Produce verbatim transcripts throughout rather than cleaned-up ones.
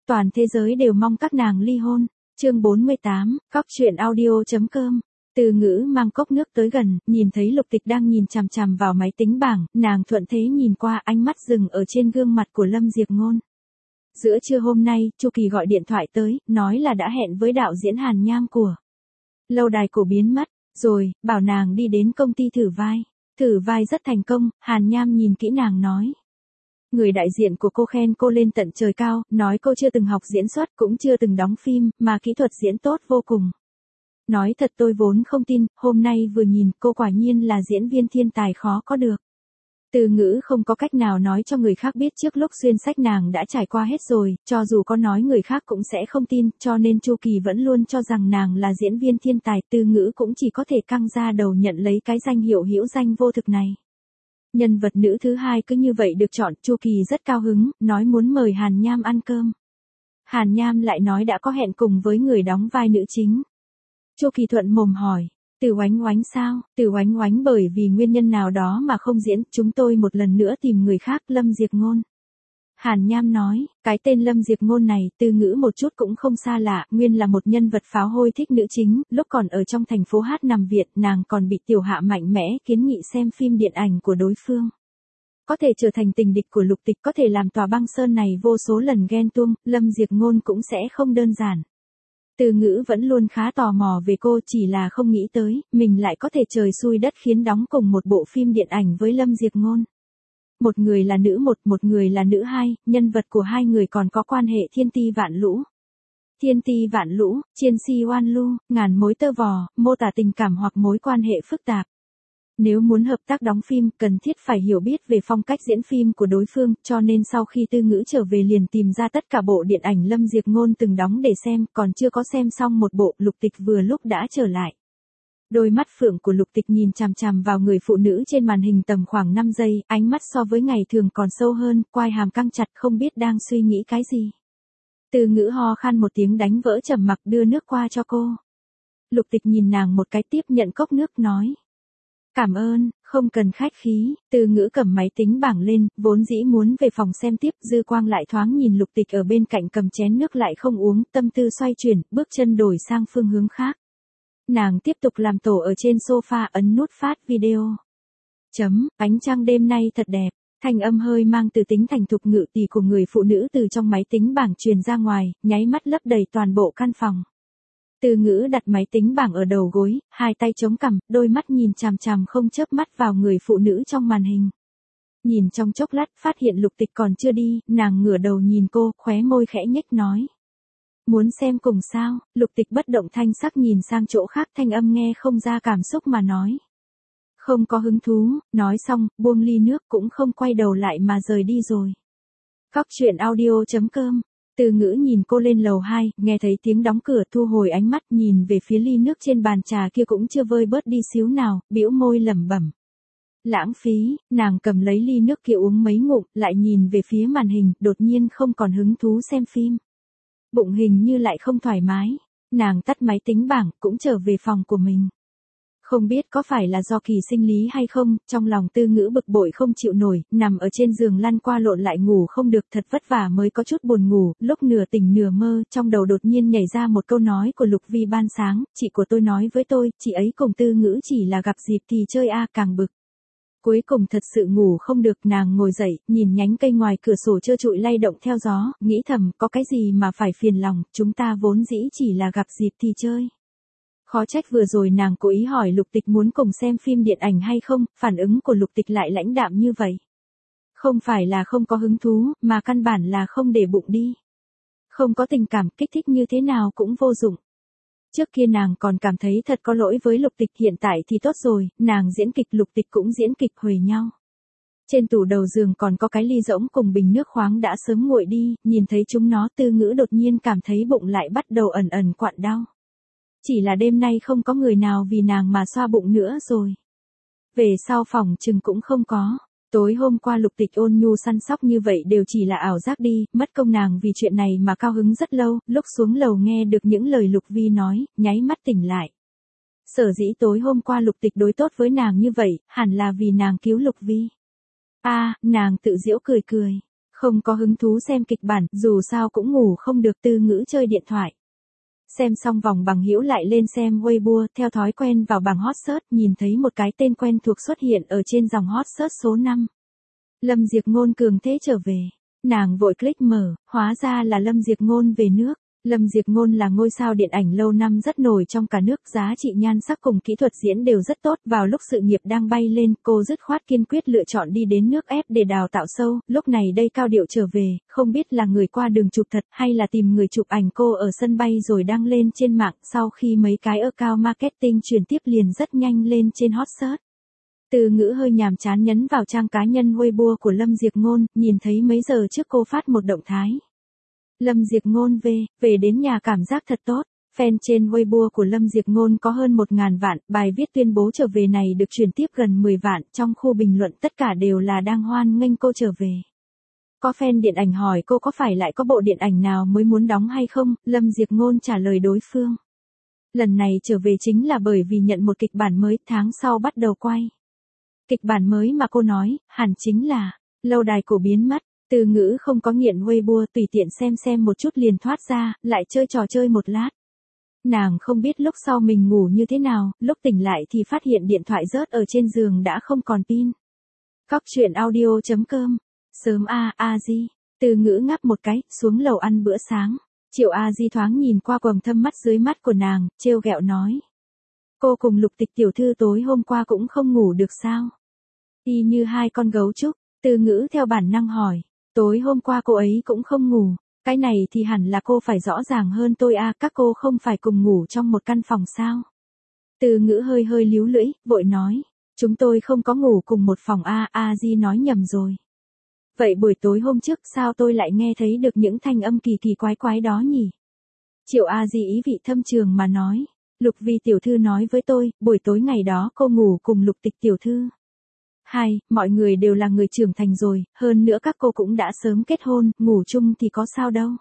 toàn thế giới đều mong các nàng ly hôn. Chương bốn mươi tám, Cóc truyện audio.com. Từ Ngữ mang cốc nước tới gần, nhìn thấy Lục Tịch đang nhìn chằm chằm vào máy tính bảng, nàng thuận thế nhìn qua, ánh mắt dừng ở trên gương mặt của Lâm Diệp Ngôn. Giữa trưa hôm nay, Chu Kỳ gọi điện thoại tới, nói là đã hẹn với đạo diễn Hàn Nham của lâu đài cổ biến mất, rồi, bảo nàng đi đến công ty thử vai. Thử vai rất thành công, Hàn Nham nhìn kỹ nàng nói. Người đại diện của cô khen cô lên tận trời cao, nói cô chưa từng học diễn xuất cũng chưa từng đóng phim, mà kỹ thuật diễn tốt vô cùng. Nói thật tôi vốn không tin, hôm nay vừa nhìn cô quả nhiên là diễn viên thiên tài khó có được. Từ Ngữ không có cách nào nói cho người khác biết trước lúc xuyên sách nàng đã trải qua hết rồi, cho dù có nói người khác cũng sẽ không tin, cho nên Chu Kỳ vẫn luôn cho rằng nàng là diễn viên thiên tài. Từ Ngữ cũng chỉ có thể căng ra đầu nhận lấy cái danh hiệu hữu danh vô thực này. Nhân vật nữ thứ hai cứ như vậy được chọn, Chu Kỳ rất cao hứng, nói muốn mời Hàn Nham ăn cơm. Hàn Nham lại nói đã có hẹn cùng với người đóng vai nữ chính. Chu Kỳ thuận mồm hỏi, Từ Oánh Oánh sao? Từ Oánh Oánh bởi vì nguyên nhân nào đó mà không diễn, chúng tôi một lần nữa tìm người khác. Lâm Diệp Ngôn. Hàn Nham nói, cái tên Lâm Diệp Ngôn này, Từ Ngữ một chút cũng không xa lạ, nguyên là một nhân vật pháo hôi thích nữ chính, lúc còn ở trong thành phố hát nằm viện, nàng còn bị Tiểu Hạ mạnh mẽ kiến nghị xem phim điện ảnh của đối phương. Có thể trở thành tình địch của Lục Tịch, có thể làm Tòa Băng Sơn này vô số lần ghen tuông, Lâm Diệp Ngôn cũng sẽ không đơn giản. Từ Ngữ vẫn luôn khá tò mò về cô, chỉ là không nghĩ tới, mình lại có thể trời xui đất khiến đóng cùng một bộ phim điện ảnh với Lâm Diệp Ngôn. Một người là nữ một, một người là nữ hai, nhân vật của hai người còn có quan hệ thiên ti vạn lũ. Thiên ti vạn lũ, chiên si oan lu, ngàn mối tơ vò, mô tả tình cảm hoặc mối quan hệ phức tạp. Nếu muốn hợp tác đóng phim, cần thiết phải hiểu biết về phong cách diễn phim của đối phương, cho nên sau khi Từ Ngữ trở về liền tìm ra tất cả bộ điện ảnh Lâm Diệp Ngôn từng đóng để xem, còn chưa có xem xong một bộ, Lục Tịch vừa lúc đã trở lại. Đôi mắt phượng của Lục Tịch nhìn chằm chằm vào người phụ nữ trên màn hình tầm khoảng năm giây, ánh mắt so với ngày thường còn sâu hơn, quai hàm căng chặt không biết đang suy nghĩ cái gì. Từ Ngữ ho khan một tiếng đánh vỡ trầm mặc đưa nước qua cho cô. Lục Tịch nhìn nàng một cái tiếp nhận cốc nước nói. Cảm ơn, không cần khách khí. Từ Ngữ cầm máy tính bảng lên, vốn dĩ muốn về phòng xem tiếp, dư quang lại thoáng nhìn Lục Tịch ở bên cạnh cầm chén nước lại không uống, tâm tư xoay chuyển, bước chân đổi sang phương hướng khác. Nàng tiếp tục làm tổ ở trên sofa ấn nút phát video. Chấm, ánh trăng đêm nay thật đẹp. Thanh âm hơi mang từ tính thành thục ngự tỷ của người phụ nữ từ trong máy tính bảng truyền ra ngoài, nháy mắt lấp đầy toàn bộ căn phòng. Từ Ngữ đặt máy tính bảng ở đầu gối, hai tay chống cằm, đôi mắt nhìn chằm chằm không chớp mắt vào người phụ nữ trong màn hình. Nhìn trong chốc lát, phát hiện Lục Tịch còn chưa đi, nàng ngửa đầu nhìn cô, khóe môi khẽ nhếch nói. Muốn xem cùng sao? Lục Tịch bất động thanh sắc nhìn sang chỗ khác, thanh âm nghe không ra cảm xúc mà nói. Không có hứng thú, nói xong, buông ly nước cũng không quay đầu lại mà rời đi rồi. Cóc truyện audio.com. Từ Ngữ nhìn cô lên lầu hai, nghe thấy tiếng đóng cửa, thu hồi ánh mắt nhìn về phía ly nước trên bàn trà kia cũng chưa vơi bớt đi xíu nào, bĩu môi lẩm bẩm. Lãng phí, nàng cầm lấy ly nước kia uống mấy ngụm, lại nhìn về phía màn hình, đột nhiên không còn hứng thú xem phim. Bụng hình như lại không thoải mái, nàng tắt máy tính bảng, cũng trở về phòng của mình. Không biết có phải là do kỳ sinh lý hay không, trong lòng Từ Ngữ bực bội không chịu nổi, nằm ở trên giường lăn qua lộn lại ngủ không được, thật vất vả mới có chút buồn ngủ, lúc nửa tỉnh nửa mơ, trong đầu đột nhiên nhảy ra một câu nói của Lục Vi ban sáng, chị của tôi nói với tôi, chị ấy cùng Từ Ngữ chỉ là gặp dịp thì chơi a, càng bực. Cuối cùng thật sự ngủ không được, nàng ngồi dậy, nhìn nhánh cây ngoài cửa sổ trơ trụi lay động theo gió, nghĩ thầm, có cái gì mà phải phiền lòng, chúng ta vốn dĩ chỉ là gặp dịp thì chơi. Khó trách vừa rồi nàng cố ý hỏi Lục Tịch muốn cùng xem phim điện ảnh hay không, phản ứng của Lục Tịch lại lãnh đạm như vậy. Không phải là không có hứng thú, mà căn bản là không để bụng đi. Không có tình cảm, kích thích như thế nào cũng vô dụng. Trước kia nàng còn cảm thấy thật có lỗi với Lục Tịch, hiện tại thì tốt rồi, nàng diễn kịch, Lục Tịch cũng diễn kịch, huề nhau. Trên tủ đầu giường còn có cái ly rỗng cùng bình nước khoáng đã sớm nguội đi, nhìn thấy chúng nó, Từ Ngữ đột nhiên cảm thấy bụng lại bắt đầu ẩn ẩn quặn đau. Chỉ là đêm nay không có người nào vì nàng mà xoa bụng nữa rồi. Về sau phòng chừng cũng không có. Tối hôm qua Lục Tịch ôn nhu săn sóc như vậy đều chỉ là ảo giác đi, mất công nàng vì chuyện này mà cao hứng rất lâu, lúc xuống lầu nghe được những lời Lục Vi nói, nháy mắt tỉnh lại. Sở dĩ tối hôm qua Lục Tịch đối tốt với nàng như vậy, hẳn là vì nàng cứu Lục Vi. A, à, nàng tự giễu cười cười. Không có hứng thú xem kịch bản, dù sao cũng ngủ không được. Từ Ngữ chơi điện thoại. Xem xong vòng bằng hữu lại lên xem Weibo, theo thói quen vào bảng hot search, nhìn thấy một cái tên quen thuộc xuất hiện ở trên dòng hot search số năm. Lâm Diệp Ngôn cường thế trở về. Nàng vội click mở, hóa ra là Lâm Diệp Ngôn về nước. Lâm Diệp Ngôn là ngôi sao điện ảnh lâu năm rất nổi trong cả nước, giá trị nhan sắc cùng kỹ thuật diễn đều rất tốt. Vào lúc sự nghiệp đang bay lên, cô dứt khoát kiên quyết lựa chọn đi đến nước ép để đào tạo sâu. Lúc này đây cao điệu trở về, không biết là người qua đường chụp thật hay là tìm người chụp ảnh cô ở sân bay rồi đăng lên trên mạng. Sau khi mấy cái account marketing truyền tiếp liền rất nhanh lên trên hot search. Từ Ngữ hơi nhàm chán nhấn vào trang cá nhân Weibo của Lâm Diệp Ngôn, nhìn thấy mấy giờ trước cô phát một động thái. Lâm Diệp Ngôn về, về đến nhà cảm giác thật tốt. Fan trên Weibo của Lâm Diệp Ngôn có hơn một ngàn vạn, bài viết tuyên bố trở về này được truyền tiếp gần mười vạn, trong khu bình luận tất cả đều là đang hoan nghênh cô trở về. Có fan điện ảnh hỏi cô có phải lại có bộ điện ảnh nào mới muốn đóng hay không, Lâm Diệp Ngôn trả lời đối phương. Lần này trở về chính là bởi vì nhận một kịch bản mới, tháng sau bắt đầu quay. Kịch bản mới mà cô nói, hẳn chính là Lâu đài cổ biến mất. Từ Ngữ không có nghiện Weibo, tùy tiện xem xem một chút liền thoát ra, lại chơi trò chơi một lát. Nàng không biết lúc sau mình ngủ như thế nào, lúc tỉnh lại thì phát hiện điện thoại rớt ở trên giường đã không còn pin. Cóc truyện audio chấm com. Sớm a, a di. Từ Ngữ ngáp một cái, xuống lầu ăn bữa sáng. Triệu a di thoáng nhìn qua quầng thâm mắt dưới mắt của nàng, trêu ghẹo nói. Cô cùng Lục Tịch tiểu thư tối hôm qua cũng không ngủ được sao? Y như hai con gấu trúc. Từ Ngữ theo bản năng hỏi. Tối hôm qua cô ấy cũng không ngủ, cái này thì hẳn là cô phải rõ ràng hơn tôi à, các cô không phải cùng ngủ trong một căn phòng sao? Từ Ngữ hơi hơi líu lưỡi, vội nói, chúng tôi không có ngủ cùng một phòng a, à, a di nói nhầm rồi. Vậy buổi tối hôm trước sao tôi lại nghe thấy được những thanh âm kỳ kỳ quái quái đó nhỉ? Triệu a di ý vị thâm trường mà nói, Lục Vi tiểu thư nói với tôi, buổi tối ngày đó cô ngủ cùng Lục Tịch tiểu thư. Hai, mọi người đều là người trưởng thành rồi, hơn nữa các cô cũng đã sớm kết hôn, ngủ chung thì có sao đâu.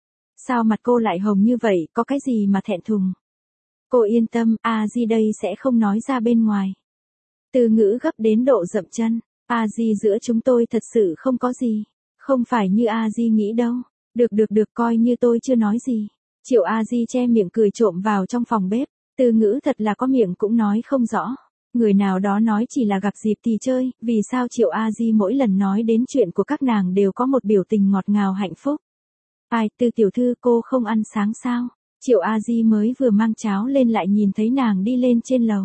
Sao mặt cô lại hồng như vậy, có cái gì mà thẹn thùng? Cô yên tâm, a di đây sẽ không nói ra bên ngoài. Từ Ngữ gấp đến độ dậm chân, a di giữa chúng tôi thật sự không có gì, không phải như a di nghĩ đâu. Được được được, coi như tôi chưa nói gì. Triệu a di che miệng cười trộm vào trong phòng bếp, Từ Ngữ thật là có miệng cũng nói không rõ. Người nào đó nói chỉ là gặp dịp thì chơi, vì sao Triệu a di mỗi lần nói đến chuyện của các nàng đều có một biểu tình ngọt ngào hạnh phúc. Ai, Từ tiểu thư cô không ăn sáng sao? Triệu a di mới vừa mang cháo lên lại nhìn thấy nàng đi lên trên lầu.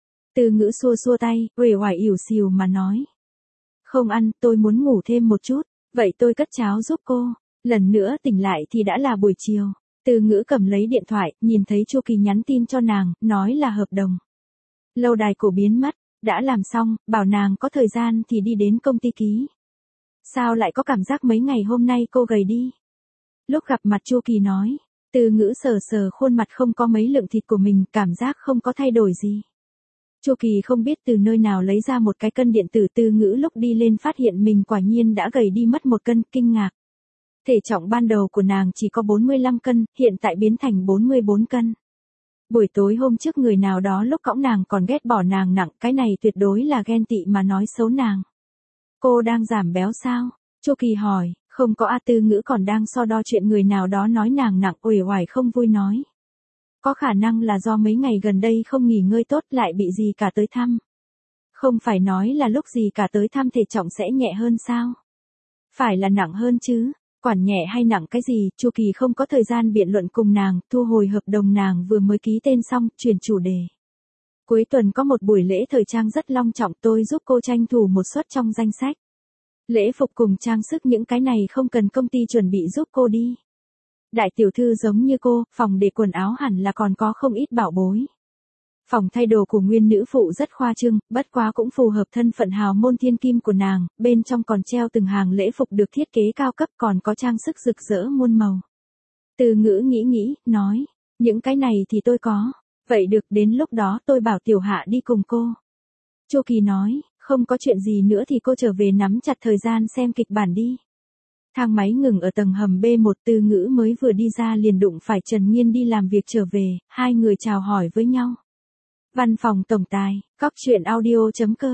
Từ Ngữ xua xua tay, uể oải ỉu xìu mà nói. Không ăn, tôi muốn ngủ thêm một chút, vậy tôi cất cháo giúp cô. Lần nữa tỉnh lại thì đã là buổi chiều. Từ Ngữ cầm lấy điện thoại, nhìn thấy Chu Kỳ nhắn tin cho nàng, nói là hợp đồng. Lâu đài cổ biến mất, đã làm xong, bảo nàng có thời gian thì đi đến công ty ký. Sao lại có cảm giác mấy ngày hôm nay cô gầy đi? Lúc gặp mặt Chu Kỳ nói, Từ Ngữ sờ sờ khuôn mặt không có mấy lượng thịt của mình, cảm giác không có thay đổi gì. Chu Kỳ không biết từ nơi nào lấy ra một cái cân điện tử, Từ Ngữ lúc đi lên phát hiện mình quả nhiên đã gầy đi mất một cân, kinh ngạc. Thể trọng ban đầu của nàng chỉ có bốn mươi lăm cân, hiện tại biến thành bốn mươi bốn cân. Buổi tối hôm trước người nào đó lúc cõng nàng còn ghét bỏ nàng nặng, cái này tuyệt đối là ghen tị mà nói xấu nàng. Cô đang giảm béo sao? Chu Kỳ hỏi, không có a. Từ Ngữ còn đang so đo chuyện người nào đó nói nàng nặng, uể oải không vui nói. Có khả năng là do mấy ngày gần đây không nghỉ ngơi tốt lại bị gì cả tới thăm. Không phải nói là lúc gì cả tới thăm thể trọng sẽ nhẹ hơn sao? Phải là nặng hơn chứ. Quản nhẹ hay nặng cái gì, Chu Kỳ không có thời gian biện luận cùng nàng, thu hồi hợp đồng nàng vừa mới ký tên xong, chuyển chủ đề. Cuối tuần có một buổi lễ thời trang rất long trọng, tôi giúp cô tranh thủ một suất trong danh sách. Lễ phục cùng trang sức những cái này không cần công ty chuẩn bị giúp cô đi. Đại tiểu thư giống như cô, phòng để quần áo hẳn là còn có không ít bảo bối. Phòng thay đồ của nguyên nữ phụ rất khoa trương, bất quá cũng phù hợp thân phận hào môn thiên kim của nàng, bên trong còn treo từng hàng lễ phục được thiết kế cao cấp, còn có trang sức rực rỡ muôn màu. Từ Ngữ nghĩ nghĩ, nói, những cái này thì tôi có, vậy được, đến lúc đó tôi bảo Tiểu Hạ đi cùng cô. Chu Kỳ nói, không có chuyện gì nữa thì cô trở về nắm chặt thời gian xem kịch bản đi. Thang máy ngừng ở tầng hầm bê một, Từ Ngữ mới vừa đi ra liền đụng phải Trần Nhiên đi làm việc trở về, hai người chào hỏi với nhau. Văn phòng tổng tài, cóc truyện audio chấm com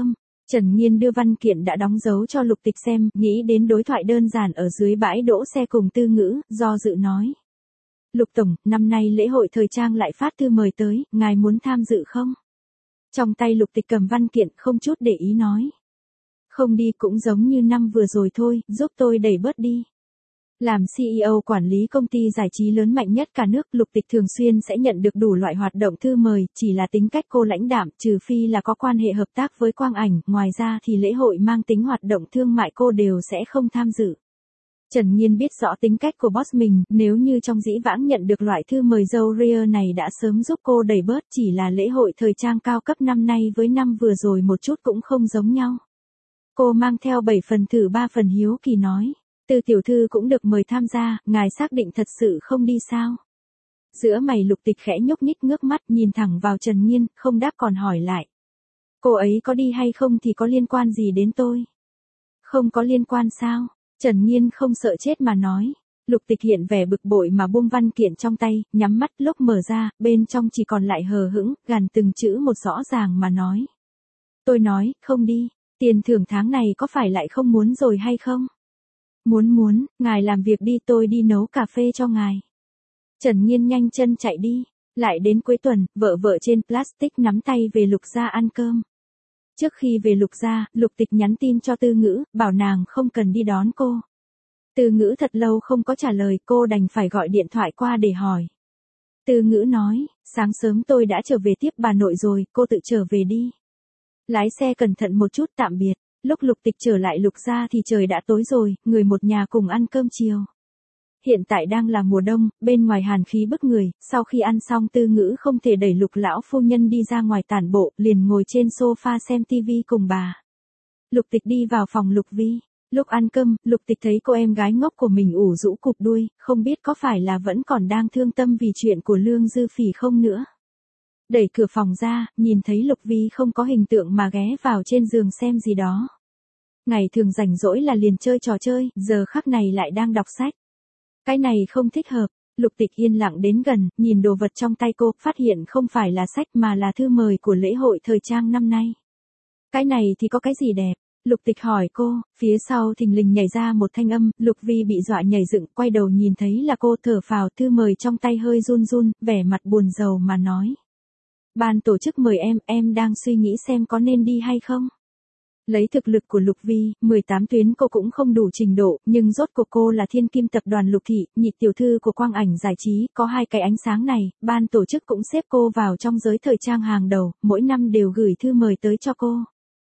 Trần Nhiên đưa văn kiện đã đóng dấu cho Lục Tịch xem, nghĩ đến đối thoại đơn giản ở dưới bãi đỗ xe cùng Tư Ngữ, do dự nói. Lục Tổng, năm nay lễ hội thời trang lại phát thư mời tới, ngài muốn tham dự không? Trong tay Lục Tịch cầm văn kiện không chút để ý nói. Không đi cũng giống như năm vừa rồi thôi, giúp tôi đẩy bớt đi. Làm xê e ô quản lý công ty giải trí lớn mạnh nhất cả nước, Lục Tịch thường xuyên sẽ nhận được đủ loại hoạt động thư mời, chỉ là tính cách cô lãnh đạm, trừ phi là có quan hệ hợp tác với Quang Ảnh, ngoài ra thì lễ hội mang tính hoạt động thương mại cô đều sẽ không tham dự. Trần Nhiên biết rõ tính cách của boss mình, nếu như trong dĩ vãng nhận được loại thư mời dâu ria này đã sớm giúp cô đẩy bớt, chỉ là lễ hội thời trang cao cấp năm nay với năm vừa rồi một chút cũng không giống nhau. Cô mang theo bảy phần thử ba phần hiếu kỳ nói. Từ tiểu thư cũng được mời tham gia, ngài xác định thật sự không đi sao? Giữa mày Lục Tịch khẽ nhúc nhích ngước mắt nhìn thẳng vào Trần Nhiên, không đáp còn hỏi lại. Cô ấy có đi hay không thì có liên quan gì đến tôi? Không có liên quan sao? Trần Nhiên không sợ chết mà nói. Lục Tịch hiện vẻ bực bội mà buông văn kiện trong tay, nhắm mắt lúc mở ra, bên trong chỉ còn lại hờ hững, gằn từng chữ một rõ ràng mà nói. Tôi nói, không đi, tiền thưởng tháng này có phải lại không muốn rồi hay không? Muốn muốn, ngài làm việc đi tôi đi nấu cà phê cho ngài. Trần Nhiên nhanh chân chạy đi, lại đến cuối tuần, vợ vợ trên plastic nắm tay về Lục gia ăn cơm. Trước khi về Lục gia, Lục Tịch nhắn tin cho Tư Ngữ, bảo nàng không cần đi đón cô. Tư Ngữ thật lâu không có trả lời, cô đành phải gọi điện thoại qua để hỏi. Tư Ngữ nói, sáng sớm tôi đã trở về tiếp bà nội rồi, cô tự trở về đi. Lái xe cẩn thận một chút, tạm biệt. Lúc Lục Tịch trở lại Lục gia thì trời đã tối rồi, người một nhà cùng ăn cơm chiều. Hiện tại đang là mùa đông, bên ngoài hàn khí bức người, sau khi ăn xong Tư Ngữ không thể đẩy Lục lão phu nhân đi ra ngoài tản bộ, liền ngồi trên sofa xem tivi cùng bà. Lục Tịch đi vào phòng Lục Vi. Lúc ăn cơm, Lục Tịch thấy cô em gái ngốc của mình ủ rũ cụp đuôi, không biết có phải là vẫn còn đang thương tâm vì chuyện của Lương Dư Phỉ không nữa. Đẩy cửa phòng ra, nhìn thấy Lục Vi không có hình tượng mà ghé vào trên giường xem gì đó. Ngày thường rảnh rỗi là liền chơi trò chơi, giờ khắc này lại đang đọc sách. Cái này không thích hợp. Lục Tịch yên lặng đến gần, nhìn đồ vật trong tay cô, phát hiện không phải là sách mà là thư mời của lễ hội thời trang năm nay. Cái này thì có cái gì đẹp? Lục Tịch hỏi cô, phía sau thình lình nhảy ra một thanh âm, Lục Vi bị dọa nhảy dựng, quay đầu nhìn thấy là cô, thở phào, thư mời trong tay hơi run run, vẻ mặt buồn rầu mà nói. Ban tổ chức mời em, em đang suy nghĩ xem có nên đi hay không? Lấy thực lực của Lục Vi, mười tám tuyến cô cũng không đủ trình độ, nhưng rốt cuộc cô là thiên kim tập đoàn Lục Thị, nhị tiểu thư của Quang Ảnh giải trí, có hai cái ánh sáng này, ban tổ chức cũng xếp cô vào trong giới thời trang hàng đầu, mỗi năm đều gửi thư mời tới cho cô.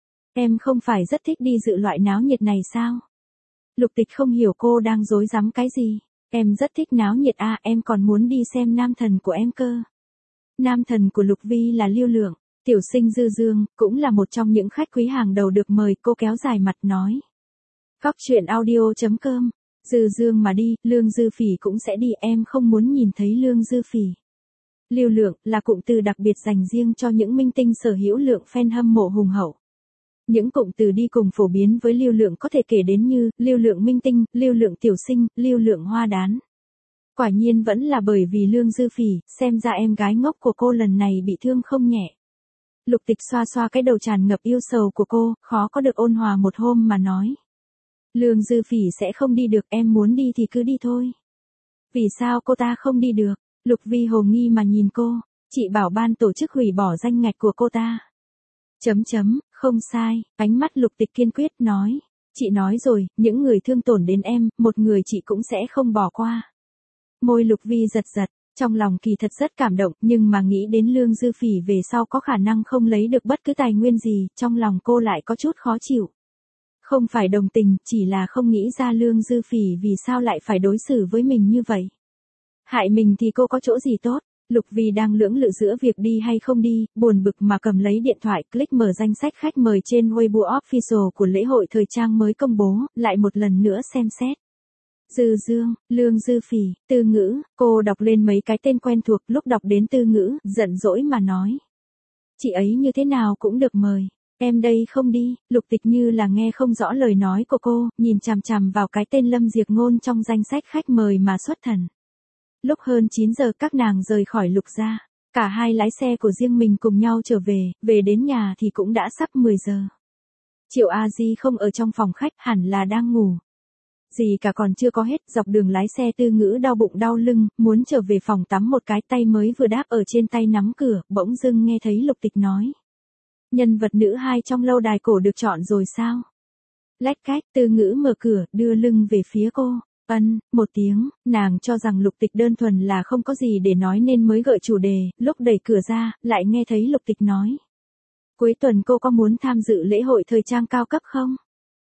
Em không phải rất thích đi dự loại náo nhiệt này sao? Lục Tịch không hiểu cô đang dối rắm cái gì. Em rất thích náo nhiệt à, em còn muốn đi xem nam thần của em cơ. Nam thần của Lục Vi là Lưu Lượng. Tiểu sinh Dư Dương, cũng là một trong những khách quý hàng đầu được mời, cô kéo dài mặt nói. Góc truyện audio chấm com, Dư Dương mà đi, Lương Dư Phỉ cũng sẽ đi, em không muốn nhìn thấy Lương Dư Phỉ. Lưu Lượng, là cụm từ đặc biệt dành riêng cho những minh tinh sở hữu lượng fan hâm mộ hùng hậu. Những cụm từ đi cùng phổ biến với Lưu Lượng có thể kể đến như, Lưu Lượng minh tinh, Lưu Lượng tiểu sinh, Lưu Lượng hoa đán. Quả nhiên vẫn là bởi vì Lương Dư Phỉ, xem ra em gái ngốc của cô lần này bị thương không nhẹ. Lục Tịch xoa xoa cái đầu tràn ngập yêu sầu của cô, khó có được ôn hòa một hôm mà nói. Lương Dư Phỉ sẽ không đi được, em muốn đi thì cứ đi thôi. Vì sao cô ta không đi được? Lục Vi hồ nghi mà nhìn cô, chị bảo ban tổ chức hủy bỏ danh ngạch của cô ta. Chấm chấm, không sai, ánh mắt Lục Tịch kiên quyết nói. Chị nói rồi, những người thương tổn đến em, một người chị cũng sẽ không bỏ qua. Môi Lục Vi giật giật. Trong lòng kỳ thật rất cảm động, nhưng mà nghĩ đến Lương Dư Phỉ về sau có khả năng không lấy được bất cứ tài nguyên gì, trong lòng cô lại có chút khó chịu. Không phải đồng tình, chỉ là không nghĩ ra Lương Dư Phỉ vì sao lại phải đối xử với mình như vậy. Hại mình thì cô có chỗ gì tốt? Lục Vi đang lưỡng lự giữa việc đi hay không đi, buồn bực mà cầm lấy điện thoại, click mở danh sách khách mời trên Weibo Official của lễ hội thời trang mới công bố, lại một lần nữa xem xét. Dư Dương, Lương Dư Phỉ, Tư Ngữ, cô đọc lên mấy cái tên quen thuộc, lúc đọc đến Tư Ngữ, giận dỗi mà nói. Chị ấy như thế nào cũng được mời, em đây không đi. Lục Tịch như là nghe không rõ lời nói của cô, nhìn chằm chằm vào cái tên Lâm Diệp Ngôn trong danh sách khách mời mà xuất thần. Lúc hơn chín giờ các nàng rời khỏi Lục gia, cả hai lái xe của riêng mình cùng nhau trở về, về đến nhà thì cũng đã sắp mười giờ. Triệu A Di không ở trong phòng khách, hẳn là đang ngủ. Gì cả còn chưa có hết, dọc đường lái xe Tư Ngữ đau bụng đau lưng, muốn trở về phòng tắm một cái, tay mới vừa đáp ở trên tay nắm cửa, bỗng dưng nghe thấy Lục Tịch nói. Nhân vật nữ hai trong lâu đài cổ được chọn rồi sao? Lách cách, Tư Ngữ mở cửa, đưa lưng về phía cô. Ân, một tiếng, nàng cho rằng Lục Tịch đơn thuần là không có gì để nói nên mới gợi chủ đề, lúc đẩy cửa ra, lại nghe thấy Lục Tịch nói. Cuối tuần cô có muốn tham dự lễ hội thời trang cao cấp không?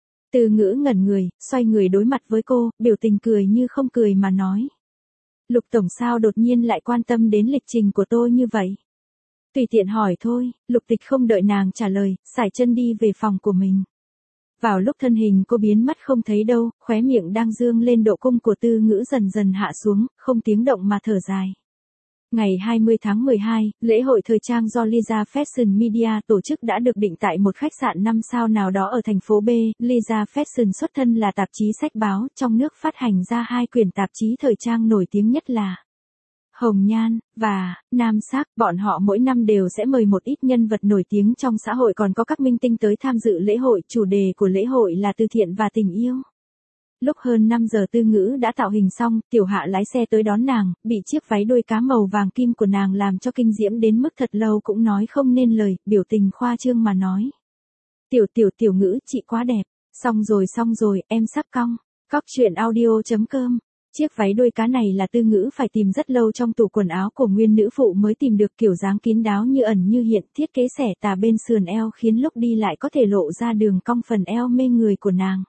Tư Ngữ ngẩn người, xoay người đối mặt với cô, biểu tình cười như không cười mà nói. Lục tổng sao đột nhiên lại quan tâm đến lịch trình của tôi như vậy? Tùy tiện hỏi thôi, Lục Tịch không đợi nàng trả lời, sải chân đi về phòng của mình. Vào lúc thân hình cô biến mất không thấy đâu, khóe miệng đang dương lên độ cung của Tư Ngữ dần dần hạ xuống, không tiếng động mà thở dài. Ngày hai mươi tháng mười hai, lễ hội thời trang do Lisa Fashion Media tổ chức đã được định tại một khách sạn năm sao nào đó ở thành phố B. Lisa Fashion xuất thân là tạp chí sách báo, trong nước phát hành ra hai quyển tạp chí thời trang nổi tiếng nhất là Hồng Nhan và Nam Sắc. Bọn họ mỗi năm đều sẽ mời một ít nhân vật nổi tiếng trong xã hội, còn có các minh tinh tới tham dự lễ hội. Chủ đề của lễ hội là từ thiện và tình yêu. Lúc hơn năm giờ Tư Ngữ đã tạo hình xong, Tiểu Hạ lái xe tới đón nàng, bị chiếc váy đuôi cá màu vàng kim của nàng làm cho kinh diễm đến mức thật lâu cũng nói không nên lời, biểu tình khoa trương mà nói. Tiểu tiểu tiểu Ngữ, chị quá đẹp. Xong rồi xong rồi, em sắp cong. Cóc truyện audio chấm com. Chiếc váy đuôi cá này là Tư Ngữ phải tìm rất lâu trong tủ quần áo của nguyên nữ phụ mới tìm được, kiểu dáng kín đáo như ẩn như hiện, thiết kế xẻ tà bên sườn eo khiến lúc đi lại có thể lộ ra đường cong phần eo mê người của nàng.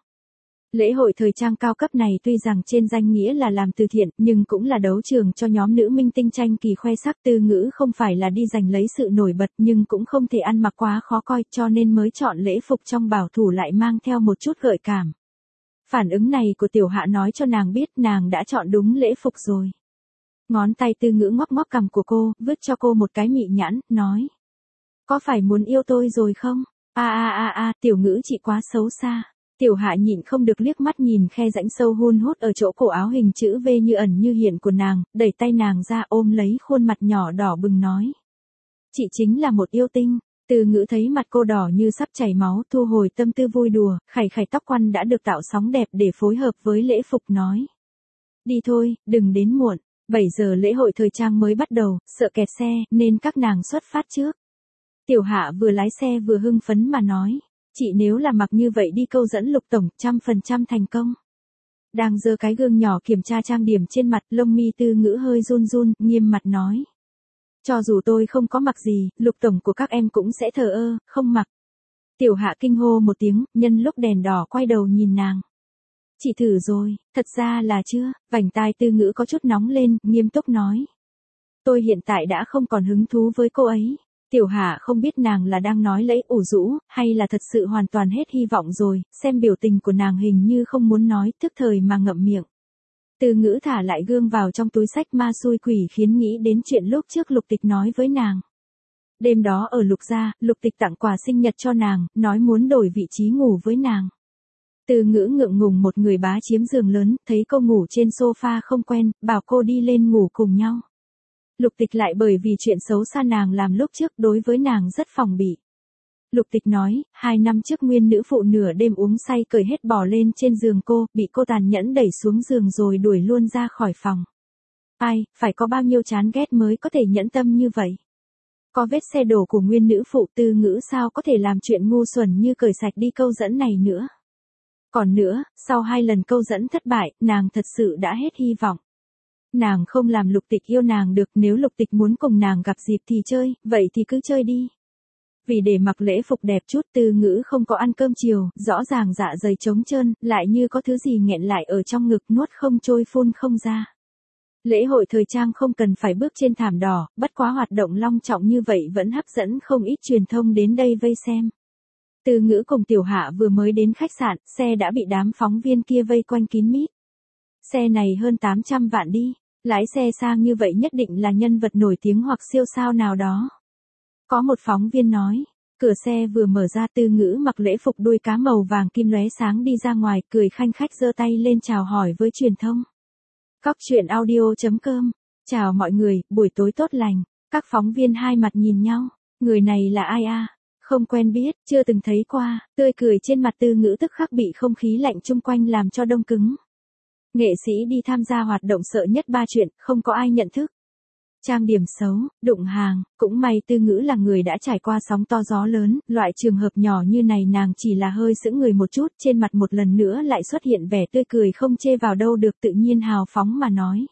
Lễ hội thời trang cao cấp này tuy rằng trên danh nghĩa là làm từ thiện, nhưng cũng là đấu trường cho nhóm nữ minh tinh tranh kỳ khoe sắc. Tư Ngữ không phải là đi giành lấy sự nổi bật nhưng cũng không thể ăn mặc quá khó coi, cho nên mới chọn lễ phục trong bảo thủ lại mang theo một chút gợi cảm. Phản ứng này của Tiểu Hạ nói cho nàng biết nàng đã chọn đúng lễ phục rồi. Ngón tay Tư Ngữ ngóc ngóc cằm của cô, vứt cho cô một cái mị nhãn, nói. Có phải muốn yêu tôi rồi không? A a a a, Tiểu Ngữ chị quá xấu xa. Tiểu Hạ nhịn không được liếc mắt nhìn khe rãnh sâu hun hút ở chỗ cổ áo hình chữ V như ẩn như hiện của nàng, đẩy tay nàng ra ôm lấy khuôn mặt nhỏ đỏ bừng nói. Chị chính là một yêu tinh. Tư Ngữ thấy mặt cô đỏ như sắp chảy máu, thu hồi tâm tư vui đùa, khẩy khẩy tóc quăn đã được tạo sóng đẹp để phối hợp với lễ phục nói. Đi thôi, đừng đến muộn, bảy giờ lễ hội thời trang mới bắt đầu, sợ kẹt xe, nên các nàng xuất phát trước. Tiểu Hạ vừa lái xe vừa hưng phấn mà nói. Chị nếu là mặc như vậy đi câu dẫn Lục tổng, trăm phần trăm thành công. Đang giơ cái gương nhỏ kiểm tra trang điểm trên mặt, lông mi Tư Ngữ hơi run run, nghiêm mặt nói. Cho dù tôi không có mặc gì, Lục tổng của các em cũng sẽ thờ ơ, không mặc. Tiểu Hạ kinh hô một tiếng, nhân lúc đèn đỏ quay đầu nhìn nàng. Chị thử rồi, thật ra là chưa, vành tai Tư Ngữ có chút nóng lên, nghiêm túc nói. Tôi hiện tại đã không còn hứng thú với cô ấy. Tiểu Hạ không biết nàng là đang nói lấy ủ rũ, hay là thật sự hoàn toàn hết hy vọng rồi, xem biểu tình của nàng hình như không muốn nói, tức thời mà ngậm miệng. Tư Ngữ thả lại gương vào trong túi xách ma xui quỷ khiến nghĩ đến chuyện lúc trước Lục Tịch nói với nàng. Đêm đó ở Lục gia, Lục Tịch tặng quà sinh nhật cho nàng, nói muốn đổi vị trí ngủ với nàng. Tư Ngữ ngượng ngùng một người bá chiếm giường lớn, thấy cô ngủ trên sofa không quen, bảo cô đi lên ngủ cùng nhau. Lục Tịch lại bởi vì chuyện xấu xa nàng làm lúc trước đối với nàng rất phòng bị. Lục Tịch nói, hai năm trước nguyên nữ phụ nửa đêm uống say cởi hết bò lên trên giường cô, bị cô tàn nhẫn đẩy xuống giường rồi đuổi luôn ra khỏi phòng. Ai, phải có bao nhiêu chán ghét mới có thể nhẫn tâm như vậy. Có vết xe đổ của nguyên nữ phụ, Tư Ngữ sao có thể làm chuyện ngu xuẩn như cởi sạch đi câu dẫn này nữa. Còn nữa, sau hai lần câu dẫn thất bại, nàng thật sự đã hết hy vọng. Nàng không làm Lục Tịch yêu nàng được, nếu Lục Tịch muốn cùng nàng gặp dịp thì chơi, vậy thì cứ chơi đi. Vì để mặc lễ phục đẹp chút, Tư Ngữ không có ăn cơm chiều, rõ ràng dạ dày trống trơn, lại như có thứ gì nghẹn lại ở trong ngực nuốt không trôi phun không ra. Lễ hội thời trang không cần phải bước trên thảm đỏ, bất quá hoạt động long trọng như vậy vẫn hấp dẫn không ít truyền thông đến đây vây xem. Tư Ngữ cùng Tiểu Hạ vừa mới đến khách sạn, xe đã bị đám phóng viên kia vây quanh kín mít. Xe này hơn tám trăm vạn đi, lái xe sang như vậy nhất định là nhân vật nổi tiếng hoặc siêu sao nào đó. Có một phóng viên nói, cửa xe vừa mở ra Tư Ngữ mặc lễ phục đuôi cá màu vàng kim lóe sáng đi ra ngoài, cười khanh khách giơ tay lên chào hỏi với truyền thông. Cóc truyện audio chấm com. Chào mọi người, buổi tối tốt lành. Các phóng viên hai mặt nhìn nhau. Người này là ai a? À? Không quen biết, chưa từng thấy qua, tươi cười trên mặt Tư Ngữ tức khắc bị không khí lạnh chung quanh làm cho đông cứng. Nghệ sĩ đi tham gia hoạt động sợ nhất ba chuyện, không có ai nhận thức. Trang điểm xấu, đụng hàng, cũng may Tư Ngữ là người đã trải qua sóng to gió lớn, loại trường hợp nhỏ như này nàng chỉ là hơi sững người một chút, trên mặt một lần nữa lại xuất hiện vẻ tươi cười không chê vào đâu được, tự nhiên hào phóng mà nói.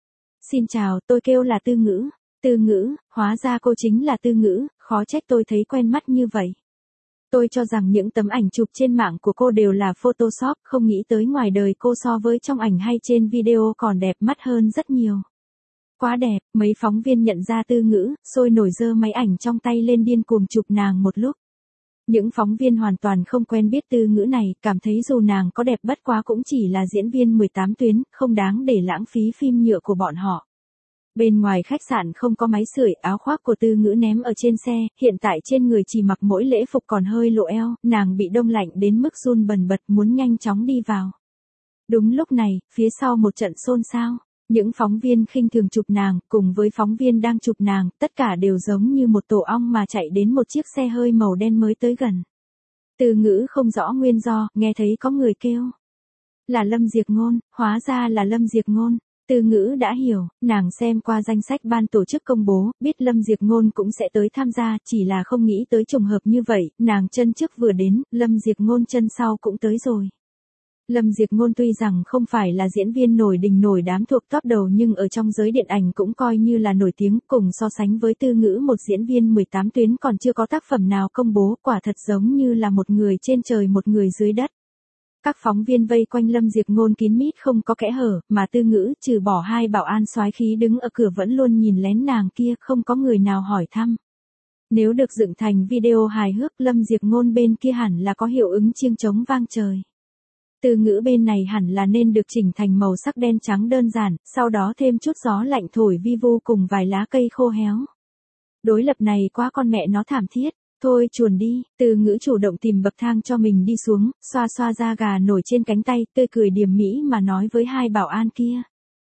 Xin chào, tôi kêu là Tư Ngữ. Tư Ngữ, hóa ra cô chính là Tư Ngữ, khó trách tôi thấy quen mắt như vậy. Tôi cho rằng những tấm ảnh chụp trên mạng của cô đều là Photoshop, không nghĩ tới ngoài đời cô so với trong ảnh hay trên video còn đẹp mắt hơn rất nhiều. Quá đẹp, mấy phóng viên nhận ra Tư Ngữ, sôi nổi giơ máy ảnh trong tay lên điên cuồng chụp nàng một lúc. Những phóng viên hoàn toàn không quen biết Tư Ngữ này, cảm thấy dù nàng có đẹp bất quá cũng chỉ là diễn viên mười tám tuyến, không đáng để lãng phí phim nhựa của bọn họ. Bên ngoài khách sạn không có máy sưởi, áo khoác của Tư Ngữ ném ở trên xe, hiện tại trên người chỉ mặc mỗi lễ phục còn hơi lộ eo, nàng bị đông lạnh đến mức run bần bật muốn nhanh chóng đi vào. Đúng lúc này, phía sau một trận xôn xao, những phóng viên khinh thường chụp nàng, cùng với phóng viên đang chụp nàng, tất cả đều giống như một tổ ong mà chạy đến một chiếc xe hơi màu đen mới tới gần. Tư Ngữ không rõ nguyên do, nghe thấy có người kêu. Là Lâm Diệp Ngôn, hóa ra là Lâm Diệp Ngôn. Tư Ngữ đã hiểu, nàng xem qua danh sách ban tổ chức công bố, biết Lâm Diệp Ngôn cũng sẽ tới tham gia, chỉ là không nghĩ tới trùng hợp như vậy, nàng chân trước vừa đến, Lâm Diệp Ngôn chân sau cũng tới rồi. Lâm Diệp Ngôn tuy rằng không phải là diễn viên nổi đình nổi đám thuộc top đầu nhưng ở trong giới điện ảnh cũng coi như là nổi tiếng, cùng so sánh với Tư Ngữ một diễn viên mười tám tuyến còn chưa có tác phẩm nào công bố, quả thật giống như là một người trên trời một người dưới đất. Các phóng viên vây quanh Lâm Diệp Ngôn kín mít không có kẽ hở, mà Tư Ngữ trừ bỏ hai bảo an soái khí đứng ở cửa vẫn luôn nhìn lén nàng kia, không có người nào hỏi thăm. Nếu được dựng thành video hài hước, Lâm Diệp Ngôn bên kia hẳn là có hiệu ứng chiêng trống vang trời. Tư Ngữ bên này hẳn là nên được chỉnh thành màu sắc đen trắng đơn giản, sau đó thêm chút gió lạnh thổi vi vu cùng vài lá cây khô héo. Đối lập này quá con mẹ nó thảm thiết. Thôi chuồn đi, Tư Ngữ chủ động tìm bậc thang cho mình đi xuống, xoa xoa da gà nổi trên cánh tay, tươi cười điềm mỹ mà nói với hai bảo an kia.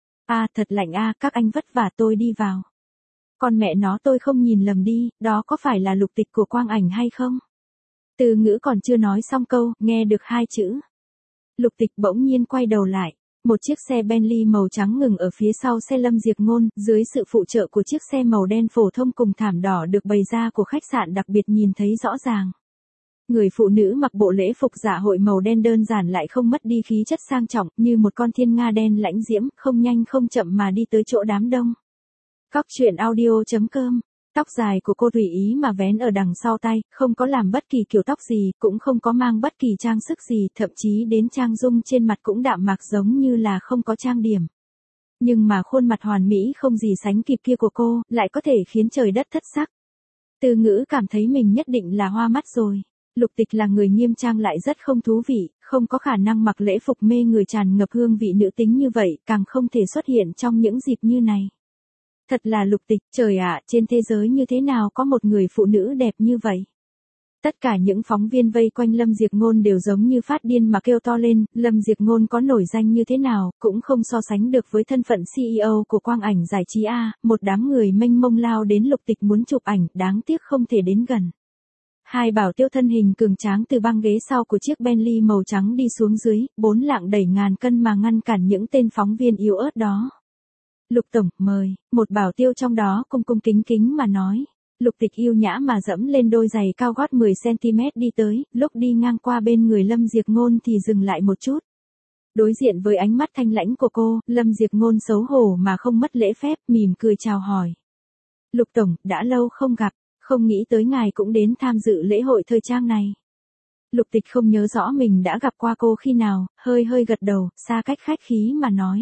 À thật lạnh a, à, các anh vất vả tôi đi vào. Con mẹ nó tôi không nhìn lầm đi, đó có phải là Lục Tịch của Quang Ảnh hay không? Tư Ngữ còn chưa nói xong câu, nghe được hai chữ. Lục Tịch bỗng nhiên quay đầu lại. Một chiếc xe Bentley màu trắng ngừng ở phía sau xe Lâm Diệp Ngôn, dưới sự phụ trợ của chiếc xe màu đen phổ thông cùng thảm đỏ được bày ra của khách sạn đặc biệt nhìn thấy rõ ràng. Người phụ nữ mặc bộ lễ phục dạ hội màu đen đơn giản lại không mất đi khí chất sang trọng, như một con thiên nga đen lãnh diễm, không nhanh không chậm mà đi tới chỗ đám đông. Cóc truyện audio chấm com. Tóc dài của cô tùy ý mà vén ở đằng sau tay, không có làm bất kỳ kiểu tóc gì, cũng không có mang bất kỳ trang sức gì, thậm chí đến trang dung trên mặt cũng đạm mạc giống như là không có trang điểm. Nhưng mà khuôn mặt hoàn mỹ không gì sánh kịp kia của cô, lại có thể khiến trời đất thất sắc. Tư Ngữ cảm thấy mình nhất định là hoa mắt rồi. Lục Tịch là người nghiêm trang lại rất không thú vị, không có khả năng mặc lễ phục mê người tràn ngập hương vị nữ tính như vậy, càng không thể xuất hiện trong những dịp như này. Thật là Lục Tịch, trời ạ, trên thế giới như thế nào có một người phụ nữ đẹp như vậy? Tất cả những phóng viên vây quanh Lâm Diệp Ngôn đều giống như phát điên mà kêu to lên, Lâm Diệp Ngôn có nổi danh như thế nào, cũng không so sánh được với thân phận xê e ô của Quang Ảnh giải trí A, một đám người mênh mông lao đến Lục Tịch muốn chụp ảnh, đáng tiếc không thể đến gần. Hai bảo tiêu thân hình cường tráng từ băng ghế sau của chiếc Bentley màu trắng đi xuống dưới, bốn lạng đẩy ngàn cân mà ngăn cản những tên phóng viên yếu ớt đó. Lục tổng, mời, một bảo tiêu trong đó cung cung kính kính mà nói. Lục Tịch yêu nhã mà dẫm lên đôi giày cao gót mười xăng ti mét đi tới, lúc đi ngang qua bên người Lâm Diệp Ngôn thì dừng lại một chút. Đối diện với ánh mắt thanh lãnh của cô, Lâm Diệp Ngôn xấu hổ mà không mất lễ phép, mỉm cười chào hỏi. Lục tổng, đã lâu không gặp, không nghĩ tới ngài cũng đến tham dự lễ hội thời trang này. Lục Tịch không nhớ rõ mình đã gặp qua cô khi nào, hơi hơi gật đầu, xa cách khách khí mà nói.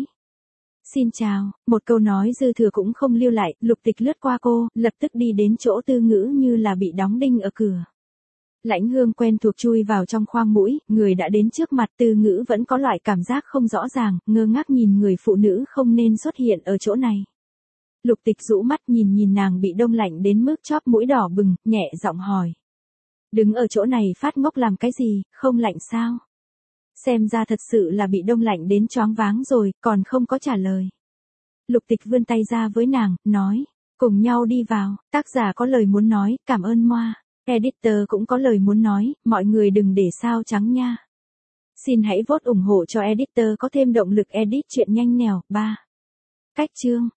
Xin chào, một câu nói dư thừa cũng không lưu lại, Lục Tịch lướt qua cô, lập tức đi đến chỗ Tư Ngữ như là bị đóng đinh ở cửa. Lãnh hương quen thuộc chui vào trong khoang mũi, người đã đến trước mặt Tư Ngữ vẫn có loại cảm giác không rõ ràng, ngơ ngác nhìn người phụ nữ không nên xuất hiện ở chỗ này. Lục Tịch rũ mắt nhìn nhìn nàng bị đông lạnh đến mức chóp mũi đỏ bừng, nhẹ giọng hỏi. Đứng ở chỗ này phát ngốc làm cái gì, không lạnh sao? Xem ra thật sự là bị đông lạnh đến choáng váng rồi, còn không có trả lời. Lục Tịch vươn tay ra với nàng, nói, cùng nhau đi vào, tác giả có lời muốn nói, cảm ơn Moa. Editor cũng có lời muốn nói, mọi người đừng để sao trắng nha. Xin hãy vote ủng hộ cho Editor có thêm động lực edit chuyện nhanh nèo. ba. Cách chương